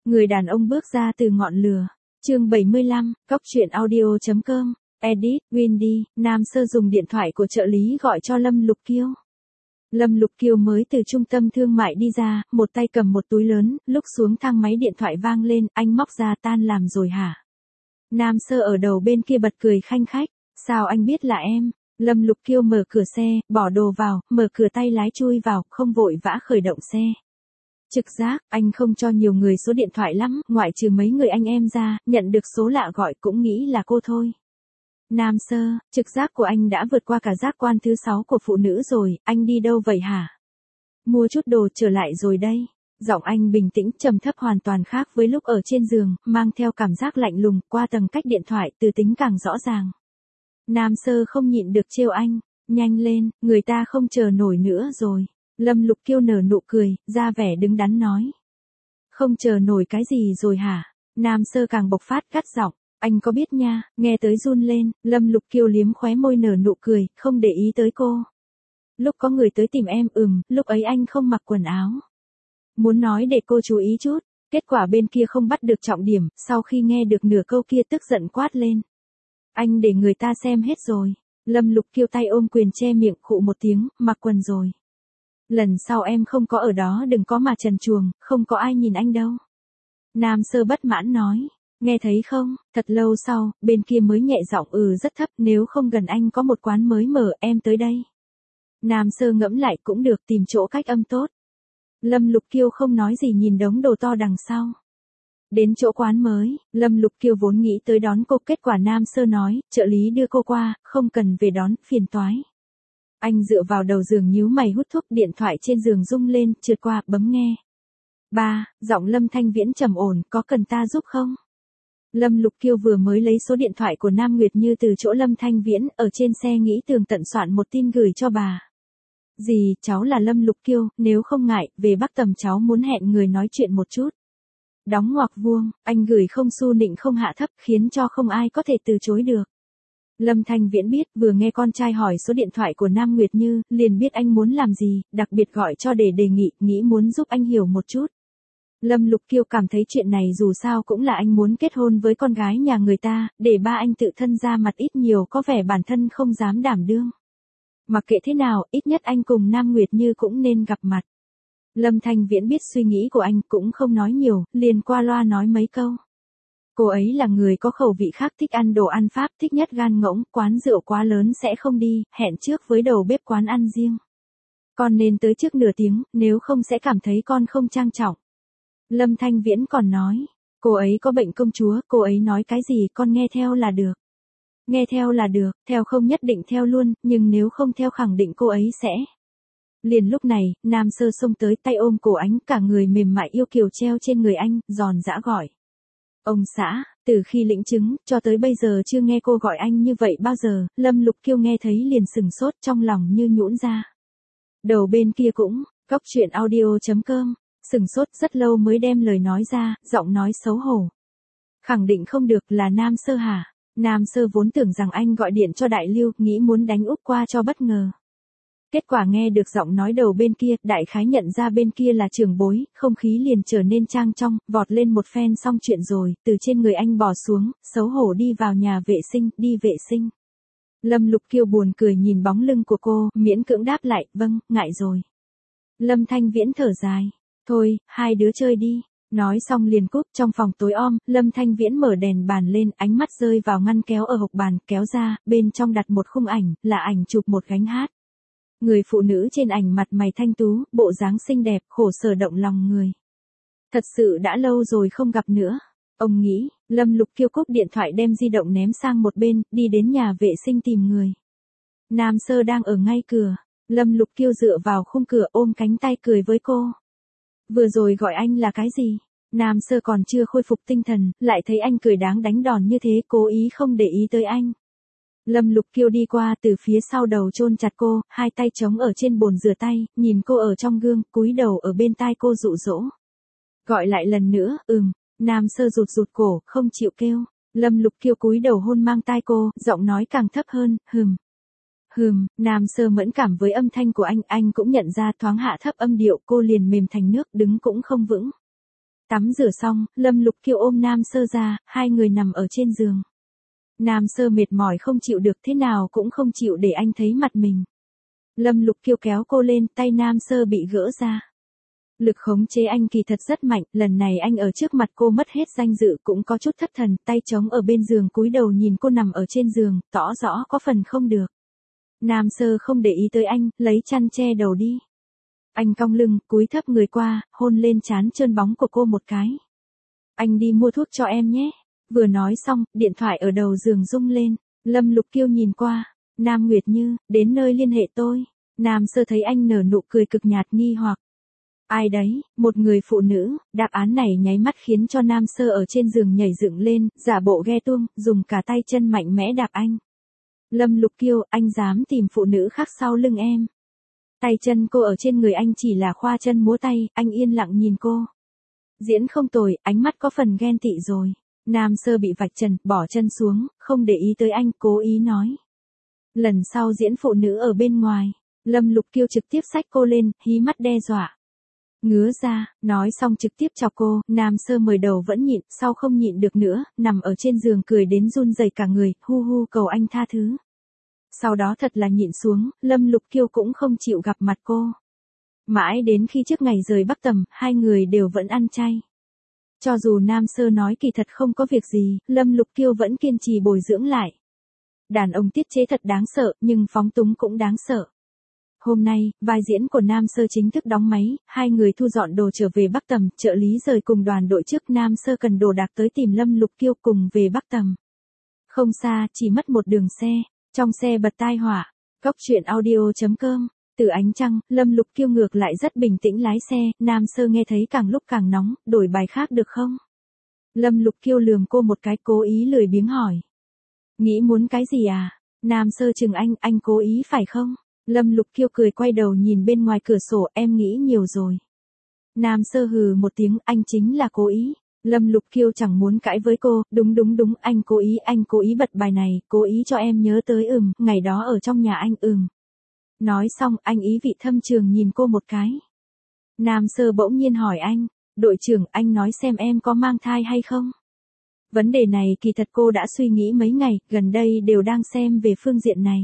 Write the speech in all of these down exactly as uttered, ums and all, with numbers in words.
Người đàn ông bước ra từ ngọn lửa. Chương bảy mươi lăm, Cóc truyện audio chấm com. Edit, Windy, Nam Sơ dùng điện thoại của trợ lý gọi cho Lâm Lục Kiêu. Lâm Lục Kiêu mới từ trung tâm thương mại đi ra, một tay cầm một túi lớn, lúc xuống thang máy điện thoại vang lên, anh móc ra tan làm rồi hả? Nam Sơ ở đầu bên kia bật cười khanh khách, sao anh biết là em? Lâm Lục Kiêu mở cửa xe, bỏ đồ vào, mở cửa tay lái chui vào, không vội vã khởi động xe. Trực giác, anh không cho nhiều người số điện thoại lắm, ngoại trừ mấy người anh em ra, nhận được số lạ gọi cũng nghĩ là cô thôi. Nam Sơ, trực giác của anh đã vượt qua cả giác quan thứ sáu của phụ nữ rồi, anh đi đâu vậy hả? Mua chút đồ trở lại rồi đây. Giọng anh bình tĩnh, trầm thấp hoàn toàn khác với lúc ở trên giường, mang theo cảm giác lạnh lùng, qua tầng cách điện thoại, từ tính càng rõ ràng. Nam Sơ không nhịn được trêu anh, nhanh lên, người ta không chờ nổi nữa rồi. Lâm Lục Kiêu nở nụ cười, ra vẻ đứng đắn nói. Không chờ nổi cái gì rồi hả? Nam Sơ càng bộc phát gắt giọng, anh có biết nha, nghe tới run lên, Lâm Lục Kiêu liếm khóe môi nở nụ cười, không để ý tới cô. Lúc có người tới tìm em ừm, lúc ấy anh không mặc quần áo. Muốn nói để cô chú ý chút, kết quả bên kia không bắt được trọng điểm, sau khi nghe được nửa câu kia tức giận quát lên. Anh để người ta xem hết rồi. Lâm Lục Kiêu tay ôm quyền che miệng khụ một tiếng, mặc quần rồi. Lần sau em không có ở đó đừng có mà trần truồng, không có ai nhìn anh đâu. Nam Sơ bất mãn nói, nghe thấy không, thật lâu sau, bên kia mới nhẹ giọng ừ rất thấp, nếu không gần anh có một quán mới mở, em tới đây. Nam Sơ ngẫm lại cũng được, tìm chỗ cách âm tốt. Lâm Lục Kiêu không nói gì nhìn đống đồ to đằng sau. Đến chỗ quán mới, Lâm Lục Kiêu vốn nghĩ tới đón cô, kết quả Nam Sơ nói, trợ lý đưa cô qua, không cần về đón, phiền toái. Anh dựa vào đầu giường nhíu mày hút thuốc, điện thoại trên giường rung lên, trượt qua, bấm nghe. Ba, giọng Lâm Thanh Viễn trầm ổn, có cần ta giúp không? Lâm Lục Kiêu vừa mới lấy số điện thoại của Nam Nguyệt Như từ chỗ Lâm Thanh Viễn, ở trên xe nghĩ tường tận soạn một tin gửi cho bà. Dì, cháu là Lâm Lục Kiêu, nếu không ngại, về Bắc Tầm cháu muốn hẹn người nói chuyện một chút. Đóng ngoặc vuông, anh gửi không xu nịnh không hạ thấp, khiến cho không ai có thể từ chối được. Lâm Thanh Viễn biết, vừa nghe con trai hỏi số điện thoại của Nam Nguyệt Như, liền biết anh muốn làm gì, đặc biệt gọi cho để đề nghị, nghĩ muốn giúp anh hiểu một chút. Lâm Lục Kiêu cảm thấy chuyện này dù sao cũng là anh muốn kết hôn với con gái nhà người ta, để ba anh tự thân ra mặt ít nhiều có vẻ bản thân không dám đảm đương. Mặc kệ thế nào, ít nhất anh cùng Nam Nguyệt Như cũng nên gặp mặt. Lâm Thanh Viễn biết suy nghĩ của anh cũng không nói nhiều, liền qua loa nói mấy câu. Cô ấy là người có khẩu vị khác, thích ăn đồ ăn Pháp, thích nhất gan ngỗng, quán rượu quá lớn sẽ không đi, hẹn trước với đầu bếp quán ăn riêng. Con nên tới trước nửa tiếng, nếu không sẽ cảm thấy con không trang trọng. Lâm Thanh Viễn còn nói, cô ấy có bệnh công chúa, cô ấy nói cái gì con nghe theo là được. Nghe theo là được, theo không nhất định theo luôn, nhưng nếu không theo khẳng định cô ấy sẽ. Liền lúc này, Nam Sơ xông tới, tay ôm cổ anh, cả người mềm mại yêu kiều treo trên người anh, giòn giã gọi. Ông xã, từ khi lĩnh chứng, cho tới bây giờ chưa nghe cô gọi anh như vậy bao giờ, Lâm Lục Kiêu nghe thấy liền sừng sốt, trong lòng như nhũn ra. Đầu bên kia cũng, Cóc truyện audio chấm com, sừng sốt rất lâu mới đem lời nói ra, giọng nói xấu hổ. Khẳng định không được, là Nam Sơ hả? Nam Sơ vốn tưởng rằng anh gọi điện cho Đại Lưu, nghĩ muốn đánh úp qua cho bất ngờ. Kết quả nghe được giọng nói đầu bên kia, đại khái nhận ra bên kia là trưởng bối, không khí liền trở nên trang trong, vọt lên một phen xong chuyện rồi, từ trên người anh bò xuống, xấu hổ đi vào nhà vệ sinh, đi vệ sinh. Lâm Lục Kiêu buồn cười nhìn bóng lưng của cô, miễn cưỡng đáp lại, vâng, ngại rồi. Lâm Thanh Viễn thở dài, thôi, hai đứa chơi đi. Nói xong liền cúp. Trong phòng tối om, Lâm Thanh Viễn mở đèn bàn lên, ánh mắt rơi vào ngăn kéo ở hộc bàn, kéo ra, bên trong đặt một khung ảnh, là ảnh chụp một gánh hát. Người phụ nữ trên ảnh mặt mày thanh tú, bộ dáng xinh đẹp, khổ sở động lòng người. Thật sự đã lâu rồi không gặp nữa. Ông nghĩ, Lâm Lục Kiêu cúp điện thoại đem di động ném sang một bên, đi đến nhà vệ sinh tìm người. Nam Sơ đang ở ngay cửa. Lâm Lục Kiêu dựa vào khung cửa ôm cánh tay cười với cô. Vừa rồi gọi anh là cái gì? Nam Sơ còn chưa khôi phục tinh thần, lại thấy anh cười đáng đánh đòn như thế, cố ý không để ý tới anh. Lâm Lục Kiêu đi qua, từ phía sau đầu chôn chặt cô, hai tay chống ở trên bồn rửa tay, nhìn cô ở trong gương, cúi đầu ở bên tai cô dụ dỗ. Gọi lại lần nữa, ừm. Nam Sơ rụt rụt cổ, không chịu kêu. Lâm Lục Kiêu cúi đầu hôn mang tai cô, giọng nói càng thấp hơn, hừm. Hừm, Nam Sơ mẫn cảm với âm thanh của anh, anh cũng nhận ra, thoáng hạ thấp âm điệu, cô liền mềm thành nước, đứng cũng không vững. Tắm rửa xong, Lâm Lục Kiều ôm Nam Sơ ra, hai người nằm ở trên giường. Nam Sơ mệt mỏi không chịu được thế nào cũng không chịu để anh thấy mặt mình. Lâm Lục Kiều kéo cô lên, tay Nam Sơ bị gỡ ra. Lực khống chế anh kỳ thật rất mạnh, lần này anh ở trước mặt cô mất hết danh dự cũng có chút thất thần, tay trống ở bên giường cúi đầu nhìn cô nằm ở trên giường, tỏ rõ có phần không được. Nam Sơ không để ý tới anh, lấy chăn che đầu đi. Anh cong lưng, cúi thấp người qua, hôn lên trán trơn bóng của cô một cái. Anh đi mua thuốc cho em nhé. Vừa nói xong, điện thoại ở đầu giường rung lên. Lâm Lục Kiều nhìn qua. Nam Nguyệt Như, đến nơi liên hệ tôi. Nam Sơ thấy anh nở nụ cười cực nhạt nghi hoặc. Ai đấy, một người phụ nữ, đáp án này nháy mắt khiến cho Nam Sơ ở trên giường nhảy dựng lên, giả bộ ghe tuông, dùng cả tay chân mạnh mẽ đạp anh. Lâm Lục Kiều, anh dám tìm phụ nữ khác sau lưng em. Tay chân cô ở trên người anh chỉ là khoa chân múa tay, anh yên lặng nhìn cô. Diễn không tồi, ánh mắt có phần ghen tị rồi. Nam Sơ bị vạch trần, bỏ chân xuống, không để ý tới anh, cố ý nói. Lần sau diễn phụ nữ ở bên ngoài, Lâm Lục Kiều trực tiếp xách cô lên, hí mắt đe dọa. Ngứa ra, nói xong trực tiếp chọc cô, Nam Sơ mời đầu vẫn nhịn, sau không nhịn được nữa, nằm ở trên giường cười đến run rẩy cả người, hu hu cầu anh tha thứ. Sau đó thật là nhịn xuống, Lâm Lục Kiều cũng không chịu gặp mặt cô. Mãi đến khi trước ngày rời Bắc Tầm, hai người đều vẫn ăn chay. Cho dù Nam Sơ nói kỳ thật không có việc gì, Lâm Lục Kiều vẫn kiên trì bồi dưỡng lại. Đàn ông tiết chế thật đáng sợ, nhưng phóng túng cũng đáng sợ. Hôm nay, vai diễn của Nam Sơ chính thức đóng máy, hai người thu dọn đồ trở về Bắc Tầm, trợ lý rời cùng đoàn đội trước Nam Sơ cần đồ đạc tới tìm Lâm Lục Kiều cùng về Bắc Tầm. Không xa, chỉ mất một đường xe, trong xe bật tai họa, Cóc truyện audio chấm com. Từ ánh trăng, Lâm Lục Kiều ngược lại rất bình tĩnh lái xe, Nam Sơ nghe thấy càng lúc càng nóng, đổi bài khác được không? Lâm Lục Kiều lườm cô một cái cố ý lười biếng hỏi. Nghĩ muốn cái gì à? Nam Sơ chừng anh, anh cố ý phải không? Lâm Lục Kiều cười quay đầu nhìn bên ngoài cửa sổ, em nghĩ nhiều rồi. Nam Sơ hừ một tiếng, anh chính là cố ý. Lâm Lục Kiều chẳng muốn cãi với cô, đúng đúng đúng, anh cố ý, anh cố ý bật bài này, cố ý cho em nhớ tới ừm, ngày đó ở trong nhà anh ừm. Nói xong, anh ý vị thâm trường nhìn cô một cái. Nam Sơ bỗng nhiên hỏi anh, đội trưởng, anh nói xem em có mang thai hay không? Vấn đề này kỳ thật cô đã suy nghĩ mấy ngày, gần đây đều đang xem về phương diện này.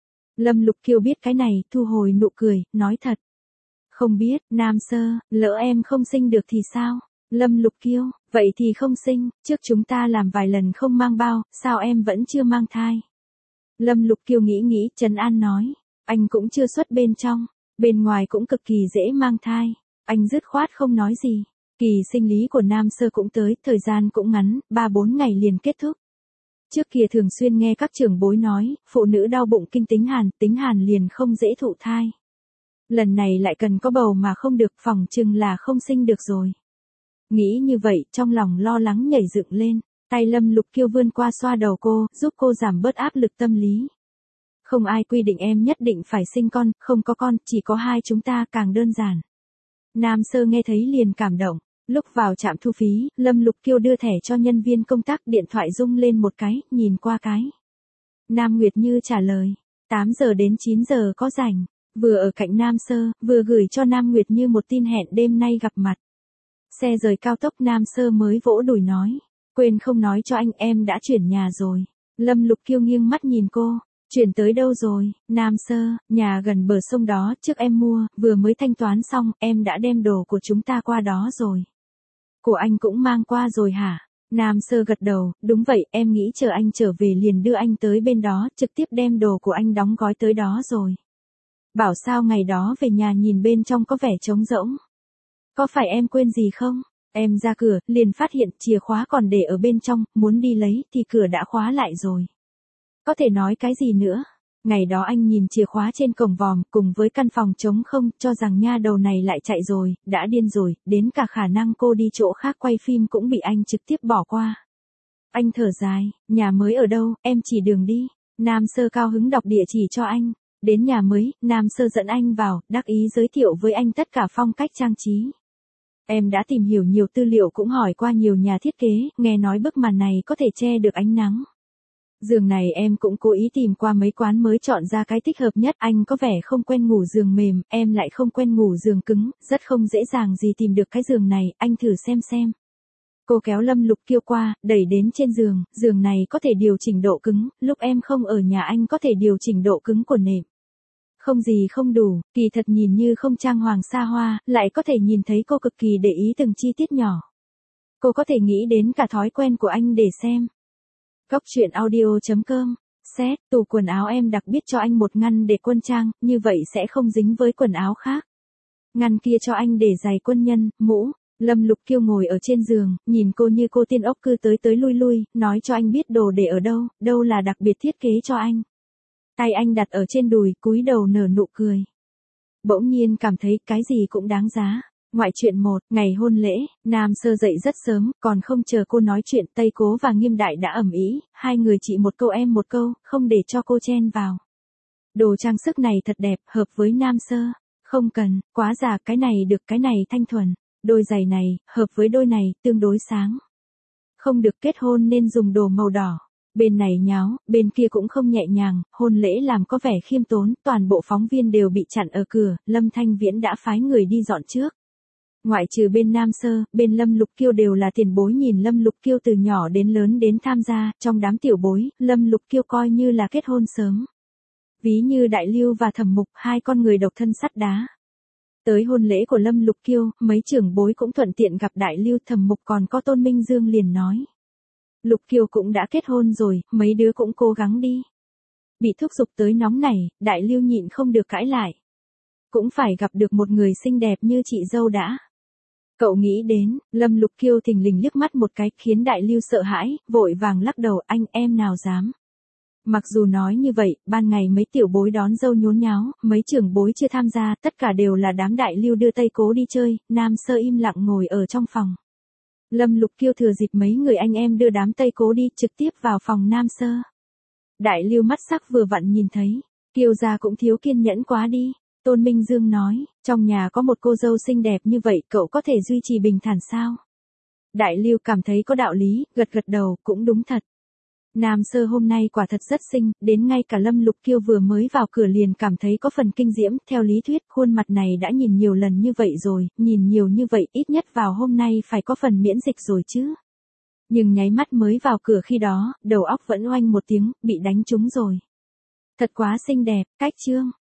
Lâm Lục Kiều biết cái này, thu hồi nụ cười, nói thật. Không biết, Nam Sơ, lỡ em không sinh được thì sao? Lâm Lục Kiều, vậy thì không sinh, trước chúng ta làm vài lần không mang bao, sao em vẫn chưa mang thai? Lâm Lục Kiều nghĩ nghĩ, trấn an nói, anh cũng chưa xuất bên trong, bên ngoài cũng cực kỳ dễ mang thai. Anh dứt khoát không nói gì. Kỳ sinh lý của Nam Sơ cũng tới, thời gian cũng ngắn, ba bốn ngày liền kết thúc. Trước kia thường xuyên nghe các trưởng bối nói, phụ nữ đau bụng kinh tính hàn, tính hàn liền không dễ thụ thai. Lần này lại cần có bầu mà không được, phỏng chừng là không sinh được rồi. Nghĩ như vậy, trong lòng lo lắng nhảy dựng lên, tay Lâm Lục Kiều vươn qua xoa đầu cô, giúp cô giảm bớt áp lực tâm lý. Không ai quy định em nhất định phải sinh con, không có con, chỉ có hai chúng ta, càng đơn giản. Nam Sơ nghe thấy liền cảm động. Lúc vào trạm thu phí, Lâm Lục Kiều đưa thẻ cho nhân viên công tác, điện thoại rung lên một cái, nhìn qua cái. Nam Nguyệt Như trả lời, tám giờ đến chín giờ có rảnh, vừa ở cạnh Nam Sơ, vừa gửi cho Nam Nguyệt Như một tin hẹn đêm nay gặp mặt. Xe rời cao tốc, Nam Sơ mới vỗ đùi nói, quên không nói cho anh, em đã chuyển nhà rồi. Lâm Lục Kiều nghiêng mắt nhìn cô, chuyển tới đâu rồi? Nam Sơ, nhà gần bờ sông đó, trước em mua, vừa mới thanh toán xong, em đã đem đồ của chúng ta qua đó rồi. Của anh cũng mang qua rồi hả? Nam Sơ gật đầu, đúng vậy, em nghĩ chờ anh trở về liền đưa anh tới bên đó, trực tiếp đem đồ của anh đóng gói tới đó rồi. Bảo sao ngày đó về nhà nhìn bên trong có vẻ trống rỗng. Có phải em quên gì không? Em ra cửa, liền phát hiện chìa khóa còn để ở bên trong, muốn đi lấy thì cửa đã khóa lại rồi. Có thể nói cái gì nữa? Ngày đó anh nhìn chìa khóa trên cổng vòm, cùng với căn phòng trống không, cho rằng nha đầu này lại chạy rồi, đã điên rồi, đến cả khả năng cô đi chỗ khác quay phim cũng bị anh trực tiếp bỏ qua. Anh thở dài, nhà mới ở đâu, em chỉ đường đi. Nam Sơ cao hứng đọc địa chỉ cho anh. Đến nhà mới, Nam Sơ dẫn anh vào, đắc ý giới thiệu với anh tất cả phong cách trang trí. Em đã tìm hiểu nhiều tư liệu, cũng hỏi qua nhiều nhà thiết kế, nghe nói bức màn này có thể che được ánh nắng. Giường này em cũng cố ý tìm qua mấy quán mới chọn ra cái thích hợp nhất. Anh có vẻ không quen ngủ giường mềm, em lại không quen ngủ giường cứng, rất không dễ dàng gì tìm được cái giường này, anh thử xem xem. Cô kéo Lâm Lục Kiêu qua, đẩy đến trên giường, giường này có thể điều chỉnh độ cứng, lúc em không ở nhà anh có thể điều chỉnh độ cứng của nệm. Không gì không đủ, kỳ thật nhìn như không trang hoàng xa hoa, lại có thể nhìn thấy cô cực kỳ để ý từng chi tiết nhỏ. Cô có thể nghĩ đến cả thói quen của anh để xem. Góc truyện audio chấm com. Xét, tủ quần áo em đặc biệt cho anh một ngăn để quân trang, như vậy sẽ không dính với quần áo khác. Ngăn kia cho anh để giày quân nhân, mũ. Lâm Lục Kiêu ngồi ở trên giường, nhìn cô như cô tiên ốc cư tới tới lui lui, nói cho anh biết đồ để ở đâu, đâu là đặc biệt thiết kế cho anh. Tay anh đặt ở trên đùi, cúi đầu nở nụ cười. Bỗng nhiên cảm thấy cái gì cũng đáng giá. Ngoại truyện một, ngày hôn lễ, Nam Sơ dậy rất sớm, còn không chờ cô nói chuyện, Tây Cố và Nghiêm Đại đã ầm ĩ, hai người chị một câu em một câu, không để cho cô chen vào. Đồ trang sức này thật đẹp, hợp với Nam Sơ. Không cần, quá già, cái này được, cái này thanh thuần. Đôi giày này, hợp với đôi này, tương đối sáng. Không được, kết hôn nên dùng đồ màu đỏ. Bên này nháo, bên kia cũng không nhẹ nhàng, hôn lễ làm có vẻ khiêm tốn, toàn bộ phóng viên đều bị chặn ở cửa, Lâm Thanh Viễn đã phái người đi dọn trước. Ngoại trừ bên Nam Sơ, bên Lâm Lục Kiêu đều là tiền bối nhìn Lâm Lục Kiêu từ nhỏ đến lớn đến tham gia, trong đám tiểu bối, Lâm Lục Kiêu coi như là kết hôn sớm. Ví như Đại Lưu và Thẩm Mục, hai con người độc thân sắt đá. Tới hôn lễ của Lâm Lục Kiêu, mấy trưởng bối cũng thuận tiện gặp Đại Lưu, Thẩm Mục, còn có Tôn Minh Dương liền nói. Lục Kiêu cũng đã kết hôn rồi, mấy đứa cũng cố gắng đi. Bị thúc giục tới nóng này, Đại Lưu nhịn không được cãi lại. Cũng phải gặp được một người xinh đẹp như chị dâu đã. Cậu nghĩ đến, Lâm Lục Kiêu thình lình liếc mắt một cái, khiến Đại Lưu sợ hãi, vội vàng lắc đầu, anh em nào dám. Mặc dù nói như vậy, ban ngày mấy tiểu bối đón dâu nhốn nháo, mấy trưởng bối chưa tham gia, tất cả đều là đám Đại Lưu đưa Tây Cố đi chơi, Nam Sơ im lặng ngồi ở trong phòng. Lâm Lục Kiêu thừa dịp mấy người anh em đưa đám Tây Cố đi, trực tiếp vào phòng Nam Sơ. Đại Lưu mắt sắc vừa vặn nhìn thấy, Kiêu gia cũng thiếu kiên nhẫn quá đi. Tôn Minh Dương nói, trong nhà có một cô dâu xinh đẹp như vậy, cậu có thể duy trì bình thản sao? Đại Lưu cảm thấy có đạo lý, gật gật đầu, cũng đúng thật. Nam Sơ hôm nay quả thật rất xinh, đến ngay cả Lâm Lục Kiêu vừa mới vào cửa liền cảm thấy có phần kinh diễm, theo lý thuyết, khuôn mặt này đã nhìn nhiều lần như vậy rồi, nhìn nhiều như vậy, ít nhất vào hôm nay phải có phần miễn dịch rồi chứ. Nhưng nháy mắt mới vào cửa khi đó, đầu óc vẫn oanh một tiếng, bị đánh trúng rồi. Thật quá xinh đẹp, cách chương.